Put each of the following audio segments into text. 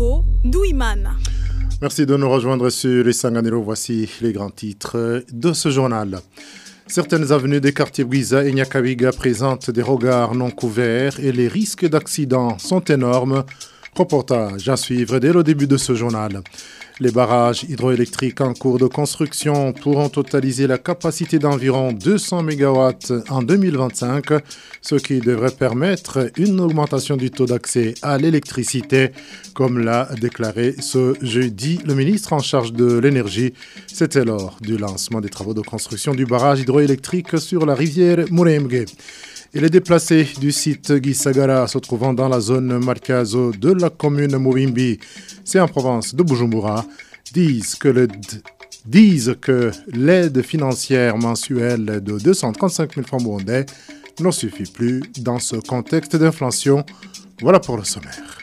Bosco Douimana. Merci de nous rejoindre sur Isanganiro. Voici les grands titres de ce journal. Certaines avenues des quartiers Bwiza et Nyakabiga présentent des regards non couverts et les risques d'accidents sont énormes. Reportage à suivre dès le début de ce journal. Les barrages hydroélectriques en cours de construction pourront totaliser la capacité d'environ 200 MW en 2025, ce qui devrait permettre une augmentation du taux d'accès à l'électricité, comme l'a déclaré ce jeudi le ministre en charge de l'énergie. C'était lors du lancement des travaux de construction du barrage hydroélectrique sur la rivière Murembwe. Et les déplacés du site Gisagara se trouvant dans la zone Markazo de la commune Mubimbi, c'est en province de Bujumbura, disent que l'aide financière mensuelle de 235 000 francs burundais ne suffit plus dans ce contexte d'inflation. Voilà pour le sommaire.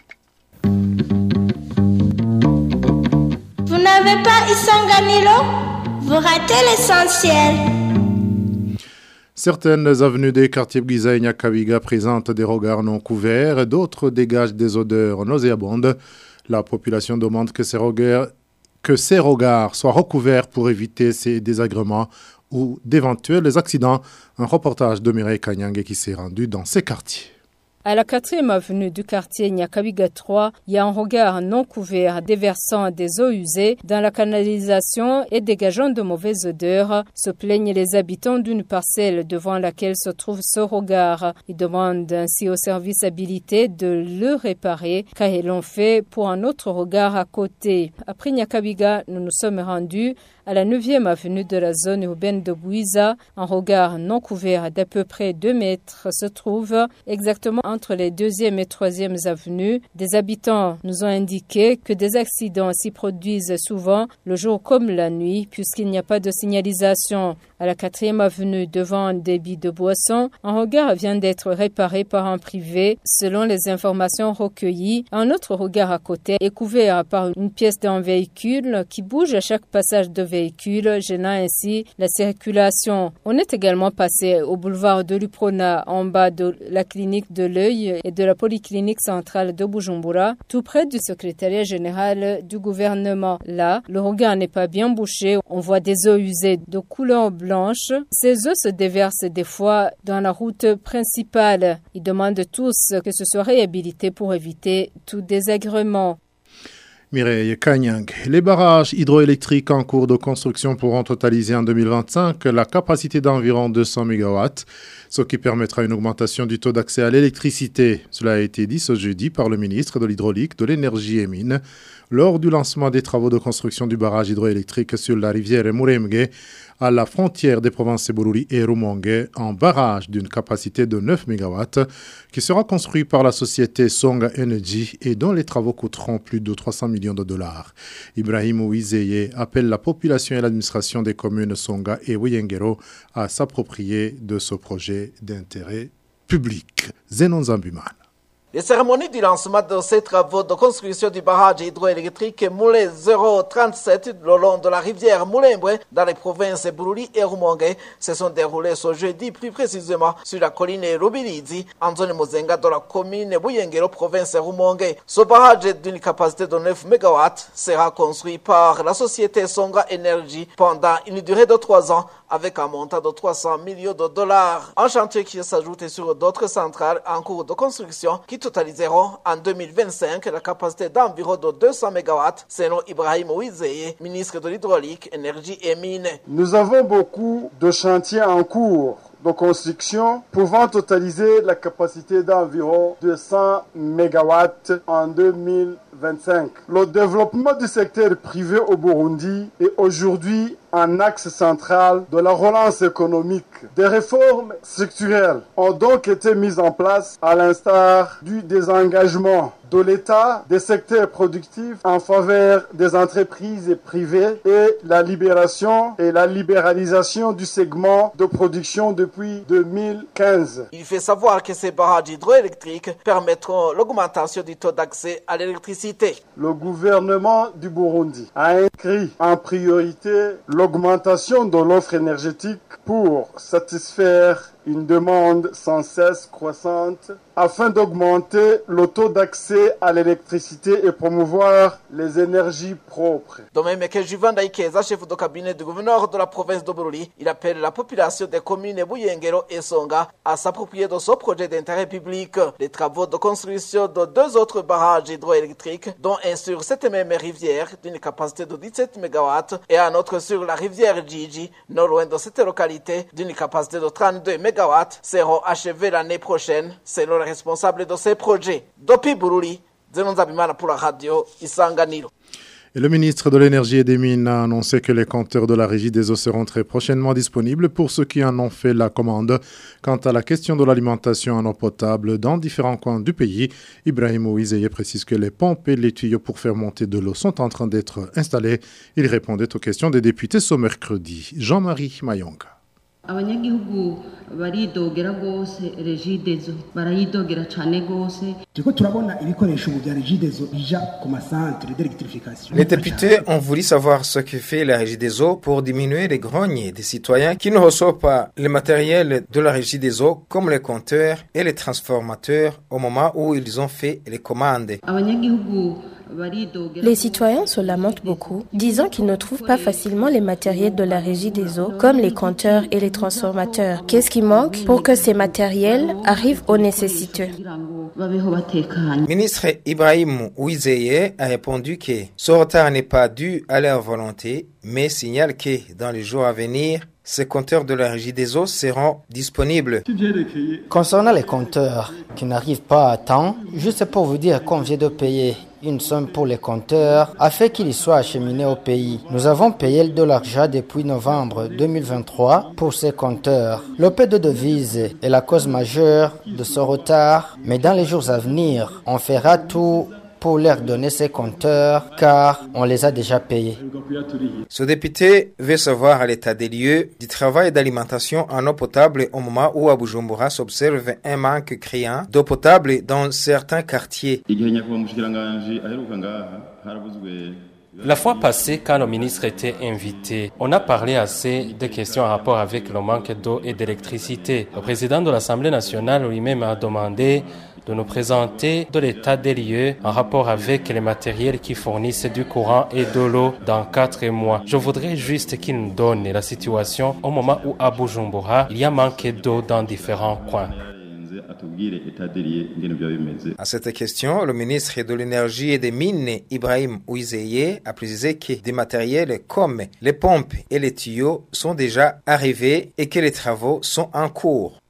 Vous n'avez pas Isanganiro? Vous ratez l'essentiel. Certaines avenues des quartiers Bwiza et Nyakabiga présentent des regards non couverts, d'autres dégagent des odeurs nauséabondes. La population demande que ces regards soient recouverts pour éviter ces désagréments ou d'éventuels accidents. Un reportage de Mireille Kanyang qui s'est rendu dans ces quartiers. À la 4e avenue du quartier Nyakabiga 3, il y a un regard non couvert déversant des eaux usées dans la canalisation et dégageant de mauvaises odeurs. Se plaignent les habitants d'une parcelle devant laquelle se trouve ce regard. Ils demandent ainsi au service habilité de le réparer car ils l'ont fait pour un autre regard à côté. Après Nyakabiga, nous nous sommes rendus à la 9e avenue de la zone urbaine de Bwiza. Un regard non couvert d'à peu près 2 mètres se trouve exactement entre les 2e et 3e avenues. Des habitants nous ont indiqué que des accidents s'y produisent souvent le jour comme la nuit puisqu'il n'y a pas de signalisation. À la 4e avenue devant un débit de boissons, un regard vient d'être réparé par un privé selon les informations recueillies. Un autre regard à côté est couvert par une pièce d'un véhicule qui bouge à chaque passage de véhicule, gênant ainsi la circulation. On est également passé au boulevard de l'Uprona en bas de la clinique de l'œil et de la polyclinique centrale de Bujumbura, tout près du secrétariat général du gouvernement. Là, le regard n'est pas bien bouché. On voit des eaux usées de couleur blanche. Ces eaux se déversent des fois dans la route principale. Ils demandent tous que ce soit réhabilité pour éviter tout désagrément. Mireille Kanyang. Les barrages hydroélectriques en cours de construction pourront totaliser en 2025 la capacité d'environ 200 MW, ce qui permettra une augmentation du taux d'accès à l'électricité. Cela a été dit ce jeudi par le ministre de l'Hydraulique, de l'Énergie et Mines lors du lancement des travaux de construction du barrage hydroélectrique sur la rivière Murembwe à la frontière des provinces Bururi et Rumonge, un barrage d'une capacité de 9 MW qui sera construit par la société Songa Energy et dont les travaux coûteront plus de 300 millions de dollars. Ibrahim Ouizeye appelle la population et l'administration des communes Songa et Wiyengero à s'approprier de ce projet d'intérêt public. Zenon Zambuman. Les cérémonies du lancement de ces travaux de construction du barrage hydroélectrique Moulé 037 le long de la rivière Murembwe dans les provinces Bururi et Rumonge se sont déroulées ce jeudi, plus précisément sur la colline Rubirizi, en zone Muzenga de la commune Buyengero, province Rumonge. Ce barrage d'une capacité de 9 MW sera construit par la société Songa Energy pendant une durée de 3 ans avec un montant de 300 millions de dollars. Un chantier qui s'ajoute sur d'autres centrales en cours de construction qui totaliseront en 2025 la capacité d'environ de 200 MW, selon Ibrahim Ouizeye, ministre de l'Hydraulique, Énergie et Mines. Nous avons beaucoup de chantiers en cours de construction pouvant totaliser la capacité d'environ 200 MW en 2025. Le développement du secteur privé au Burundi est aujourd'hui un axe central de la relance économique. Des réformes structurelles ont donc été mises en place à l'instar du désengagement de l'État des secteurs productifs en faveur des entreprises privées et la libération et la libéralisation du segment de production depuis 2015. Il fait savoir que ces barrages hydroélectriques permettront l'augmentation du taux d'accès à l'électricité. Le gouvernement du Burundi a inscrit en priorité l'augmentation de l'offre énergétique pour satisfaire une demande sans cesse croissante afin d'augmenter le taux d'accès à l'électricité et promouvoir les énergies propres. De même que Juvan Daikeza, chef de cabinet du gouverneur de la province de Bururi, il appelle la population des communes Bouyengero et Songa à s'approprier de ce projet d'intérêt public. Les travaux de construction de 2 autres barrages hydroélectriques, dont un sur cette même rivière d'une capacité de 17 MW et un autre sur la rivière Gigi, non loin de cette localité, d'une capacité de 32 MW, seront achevés l'année prochaine, selon les responsables de ces projets. Dopi Bururi, Zenon Zabimana pour la radio Isanganiro. Et le ministre de l'Énergie et des Mines a annoncé que les compteurs de la Régie des eaux seront très prochainement disponibles pour ceux qui en ont fait la commande. Quant à la question de l'alimentation en eau potable dans différents coins du pays, Ibrahim Ouizeye précise que les pompes et les tuyaux pour faire monter de l'eau sont en train d'être installés. Il répondait aux questions des députés ce mercredi. Jean-Marie Mayonga. abanyagihugu baridogera gose regidezo barayidogera cyane gose. Les députés ont voulu savoir ce que fait la Régie des eaux pour diminuer les grognes des citoyens qui ne reçoivent pas le matériel de la Régie des eaux comme les compteurs et les transformateurs au moment où ils ont fait les commandes. Les citoyens se lamentent beaucoup, disant qu'ils ne trouvent pas facilement les matériels de la Régie des eaux, comme les compteurs et les transformateurs. Qu'est-ce qui manque pour que ces matériels arrivent aux nécessiteux? Ministre Ibrahim Ouizeye a répondu que ce retard n'est pas dû à leur volonté, mais signale que dans les jours à venir, ces compteurs de la Régie des eaux seront disponibles. Concernant les compteurs qui n'arrivent pas à temps, juste pour vous dire qu'on vient de payer une somme pour les compteurs afin qu'ils soient acheminés au pays. Nous avons payé de l'argent depuis novembre 2023 pour ces compteurs. Le peu de devises est la cause majeure de ce retard, mais dans les jours à venir, on fera tout pour leur donner ces compteurs car on les a déjà payés. Ce député veut savoir l'état des lieux du travail d'alimentation en eau potable au moment où à Bujumbura s'observe un manque criant d'eau potable dans certains quartiers. La fois passée, quand le ministre était invité, on a parlé assez de questions en rapport avec le manque d'eau et d'électricité. Le président de l'Assemblée nationale lui-même a demandé de nous présenter de l'état des lieux en rapport avec les matériels qui fournissent du courant et de l'eau dans 4 mois. Je voudrais juste qu'il nous donne la situation au moment où à Bujumbura, il y a manqué d'eau dans différents coins. À cette question, le ministre de l'Énergie et des Mines, Ibrahim Ouizeye, a précisé que des matériels comme les pompes et les tuyaux sont déjà arrivés et que les travaux sont en cours.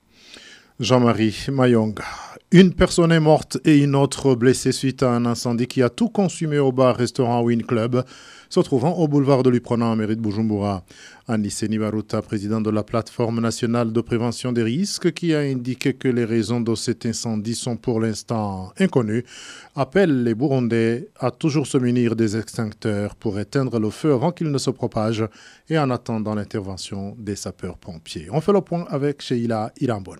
Jean-Marie Mayonga. Une personne est morte et une autre blessée suite à un incendie qui a tout consumé au bar-restaurant Win Club, se trouvant au boulevard de l'Uprona en mairie de Bujumbura. Anissé Baruta, président de la plateforme nationale de prévention des risques, qui a indiqué que les raisons de cet incendie sont pour l'instant inconnues, appelle les Burundais à toujours se munir des extincteurs pour éteindre le feu avant qu'il ne se propage et en attendant l'intervention des sapeurs-pompiers. On fait le point avec Sheila Irambona.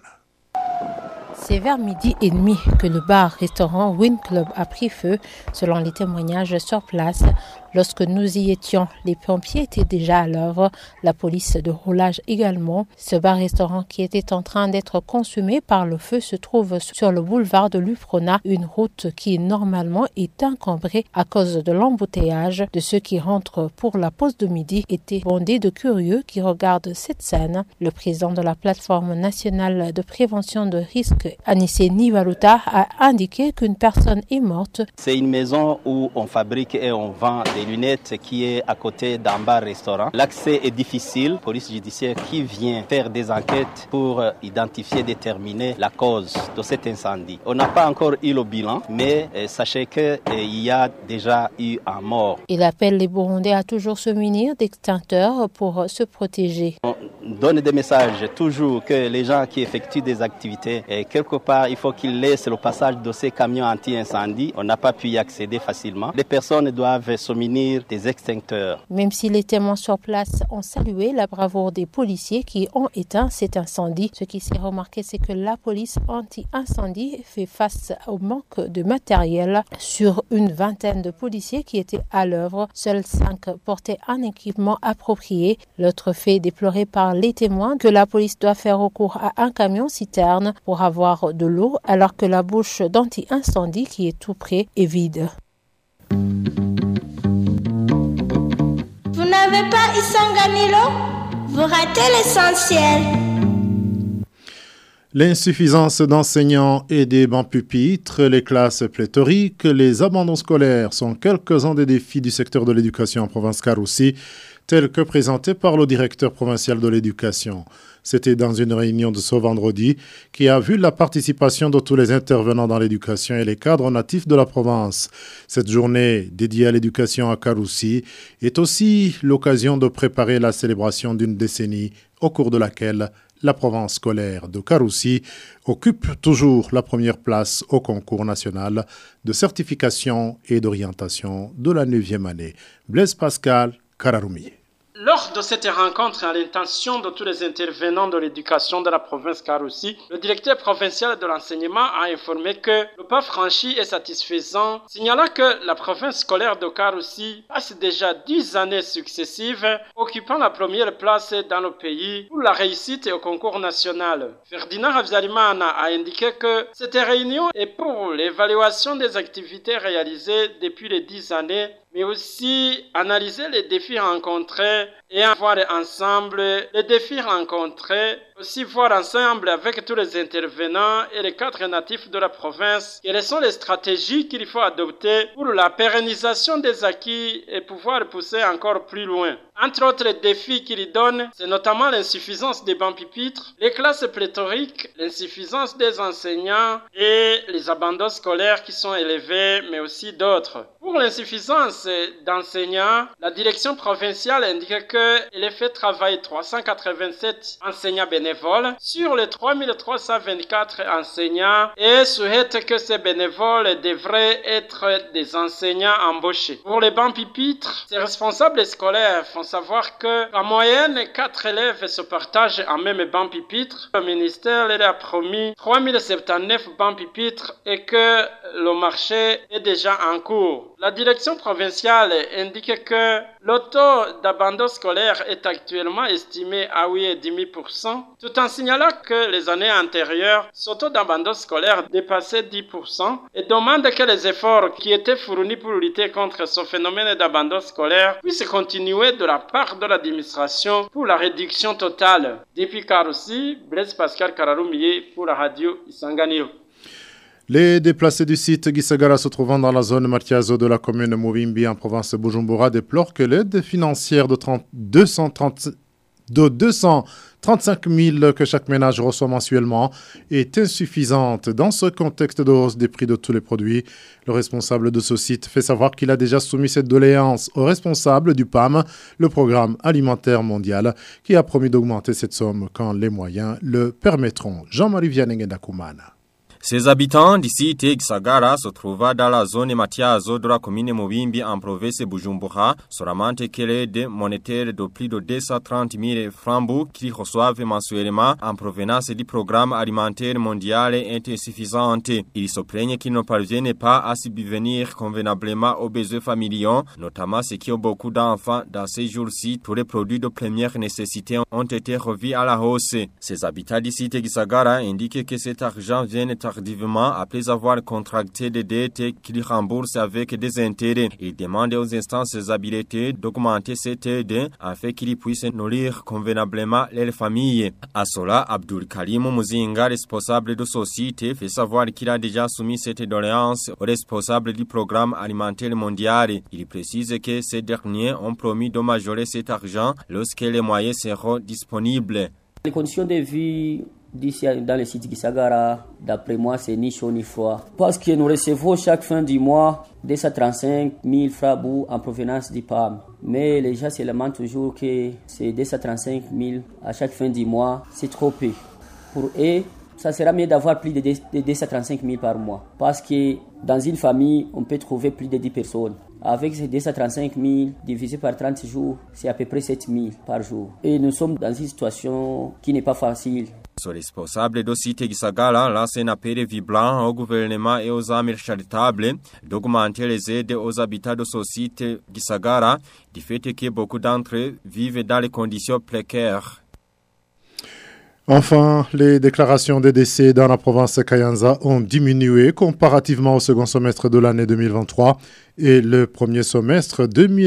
C'est vers 12h30 que le bar-restaurant Win Club a pris feu, selon les témoignages sur place. Lorsque nous y étions, les pompiers étaient déjà à l'œuvre, la police de roulage également. Ce bar-restaurant qui était en train d'être consumé par le feu se trouve sur le boulevard de l'Uprona, une route qui normalement est encombrée à cause de l'embouteillage. De ceux qui rentrent pour la pause de midi étaient bondés de curieux qui regardent cette scène. Le président de la plateforme nationale de prévention de risques, Anissé Nivaluta, a indiqué qu'une personne est morte. C'est une maison où on fabrique et on vend des lunettes qui est à côté d'un bar-restaurant. L'accès est difficile. Police judiciaire qui vient faire des enquêtes pour identifier, déterminer la cause de cet incendie. On n'a pas encore eu le bilan, mais sachez qu'il y a déjà eu un mort. Il appelle les Burundais à toujours se munir d'extincteurs pour se protéger. On donne des messages toujours que les gens qui effectuent des activités, quelque part, il faut qu'ils laissent le passage de ces camions anti-incendie. On n'a pas pu y accéder facilement. Les personnes doivent se munir des extincteurs. Même si les témoins sur place ont salué la bravoure des policiers qui ont éteint cet incendie, ce qui s'est remarqué, c'est que la police anti-incendie fait face au manque de matériel. Sur une vingtaine de policiers qui étaient à l'œuvre, seuls 5 portaient un équipement approprié. L'autre fait déploré par par les témoins que la police doit faire recours à un camion-citerne pour avoir de l'eau alors que la bouche d'anti-incendie qui est tout près est vide. Vous n'avez pas Isanganilo? Vous ratez l'essentiel. L'insuffisance d'enseignants et des bancs pupitres, les classes pléthoriques, les abandons scolaires sont quelques-uns des défis du secteur de l'éducation en province Karoussi, tels que présentés par le directeur provincial de l'éducation. C'était dans une réunion de ce vendredi qui a vu la participation de tous les intervenants dans l'éducation et les cadres natifs de la province. Cette journée dédiée à l'éducation à Karoussi est aussi l'occasion de préparer la célébration d'une décennie au cours de laquelle la province scolaire de Karoussi occupe toujours la première place au concours national de certification et d'orientation de la 9e année. Blaise Pascal, Kararumi. Lors de cette rencontre à l'intention de tous les intervenants de l'éducation de la province Karoussi, le directeur provincial de l'enseignement a informé que le pas franchi est satisfaisant, signalant que la province scolaire de Karoussi passe déjà 10 années successives occupant la première place dans le pays pour la réussite au concours national. Ferdinand Habyarimana a indiqué que cette réunion est pour l'évaluation des activités réalisées depuis les 10 années, mais aussi analyser les défis rencontrés et voir ensemble les défis rencontrés, aussi voir ensemble avec tous les intervenants et les cadres natifs de la province quelles sont les stratégies qu'il faut adopter pour la pérennisation des acquis et pouvoir pousser encore plus loin. Entre autres défis qu'il donne, c'est notamment l'insuffisance des bancs pupitres, les classes pléthoriques, l'insuffisance des enseignants et les abandons scolaires qui sont élevés, mais aussi d'autres. Pour l'insuffisance d'enseignants, la direction provinciale indique qu'il est fait travailler 387 enseignants bénévoles sur les 3324 enseignants et souhaite que ces bénévoles devraient être des enseignants embauchés. Pour les bancs pupitres, ces responsables scolaires font savoir que en moyenne 4 élèves se partagent en même banc pupitre. Le ministère leur a promis 3079 bancs pupitres et que le marché est déjà en cours. La direction provinciale indique que le taux d'abandon scolaire est actuellement estimé à 8,5%, tout en signalant que les années antérieures, ce taux d'abandon scolaire dépassait 10% et demande que les efforts qui étaient fournis pour lutter contre ce phénomène d'abandon scolaire puissent continuer de la part de l'administration pour la réduction totale. Depuis Karoussi, Blaise Pascal Kararumi pour la radio Isanganiro. Les déplacés du site Gisagara se trouvant dans la zone Matiazo de la commune Muvimbi en province de Bujumbura déplorent que l'aide financière de 235 000 que chaque ménage reçoit mensuellement est insuffisante. Dans ce contexte de hausse des prix de tous les produits, le responsable de ce site fait savoir qu'il a déjà soumis cette doléance au responsable du PAM, le Programme alimentaire mondial, qui a promis d'augmenter cette somme quand les moyens le permettront. Jean-Marie Vianney Ndakumana. Ces habitants du site Gisagara se trouvent dans la zone Matiazo de la commune Muvimbi en province de Bujumbura, solamente que l'aide monétaire de plus de 230 000 francs qu'ils reçoivent mensuellement en provenance du programme alimentaire mondial est insuffisante. Ils se plaignent qu'ils ne parviennent pas à subvenir convenablement aux besoins familiaux, notamment ceux qui ont beaucoup d'enfants. Dans ces jours-ci, tous les produits de première nécessité ont été revus à la hausse. Ces habitants du site Gisagara indiquent que cet argent vient tardivement après avoir contracté des dettes qu'ils remboursent avec des intérêts. Ils demandent aux instances habilitées d'augmenter cette aide afin qu'ils puissent nourrir convenablement leurs familles. À cela, Abdul Karim Muzinga, responsable de société, fait savoir qu'il a déjà soumis cette doléance au responsable du programme alimentaire mondial. Il précise que ces derniers ont promis de majorer cet argent lorsque les moyens seront disponibles. Les conditions de vie d'ici dans le site Gisagara, d'après moi, c'est ni chaud ni froid. Parce que nous recevons chaque fin du mois 235 000 francs en provenance du PAM. Mais les gens se lamentent toujours que c'est 235 000 à chaque fin du mois, c'est trop peu. Pour eux, ça sera mieux d'avoir plus de 235 000 par mois. Parce que dans une famille, on peut trouver plus de 10 personnes. Avec ces 235 000 divisé par 30 jours, c'est à peu près 7 000 par jour. Et nous sommes dans une situation qui n'est pas facile. Ce responsable de site Gisagara lance un appel vibrant au gouvernement et aux âmes charitables d'augmenter les aides aux habitants de ce site Gisagara, du fait que beaucoup d'entre eux vivent dans les conditions précaires. Enfin, les déclarations des décès dans la province de Kayanza ont diminué comparativement au second semestre de l'année 2023 et le premier semestre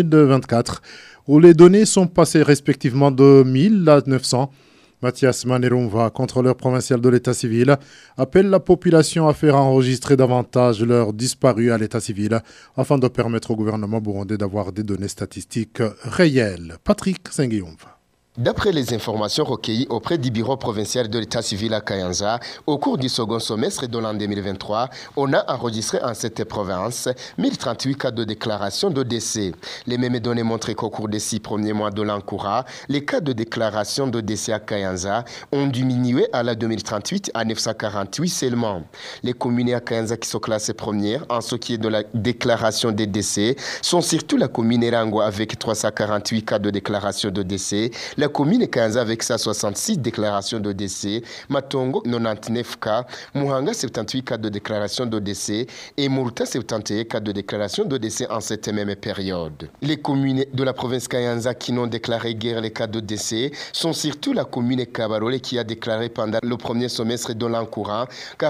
2024, où les données sont passées respectivement de 1000 à 900. Mathias Manerumva, contrôleur provincial de l'état civil, appelle la population à faire enregistrer davantage leurs disparus à l'état civil afin de permettre au gouvernement burundais d'avoir des données statistiques réelles. Patrick Sengiumva. D'après les informations recueillies auprès du bureau provincial de l'état civil à Kayanza, au cours du second semestre de l'an 2023, on a enregistré en cette province 1038 cas de déclaration de décès. Les mêmes données montrent qu'au cours des 6 premiers mois de l'an courant, les cas de déclaration de décès à Kayanza ont diminué à la 2038 à 948 seulement. Les communes à Kayanza qui sont classées premières en ce qui est de la déclaration des décès sont surtout la commune Rango avec 348 cas de déclaration de décès, la commune Kayanza avec sa 66 déclarations de décès, Matongo 99 cas, Muhanga 78 cas de déclaration de décès et Mouruta 71 cas de déclaration de décès en cette même période. Les communes de la province Kayanza qui n'ont déclaré guère les cas de décès sont surtout la commune Kabarole qui a déclaré pendant le premier semestre de l'an courant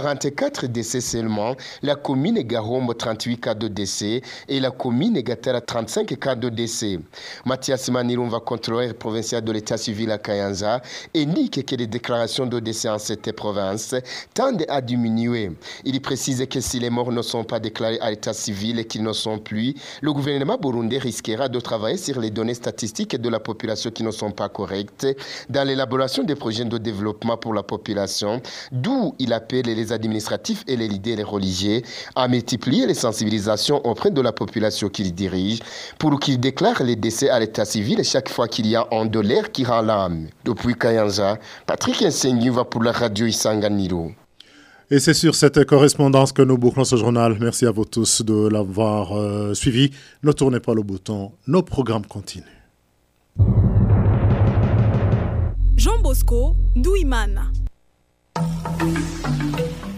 44 décès seulement, la commune Garombo 38 cas de décès et la commune Gatara 35 cas de décès. Mathias Manirumva, contrôleur provincial de l'état civil à Kayanza, indique que les déclarations de décès en cette province tendent à diminuer. Il précise que si les morts ne sont pas déclarés à l'état civil et qu'ils ne sont plus, le gouvernement burundais risquera de travailler sur les données statistiques de la population qui ne sont pas correctes dans l'élaboration des projets de développement pour la population, d'où il appelle les administratifs et les leaders religieux à multiplier les sensibilisations auprès de la population qu'ils dirigent pour qu'ils déclarent les décès à l'état civil chaque fois qu'il y a un de l'air qui rend l'âme. Depuis Kayanza, Patrick Nsengi va pour la radio Isanganiro. Et c'est sur cette correspondance que nous bouclons ce journal. Merci à vous tous de l'avoir suivi. Ne tournez pas le bouton, nos programmes continuent. Jean Bosco Douimana.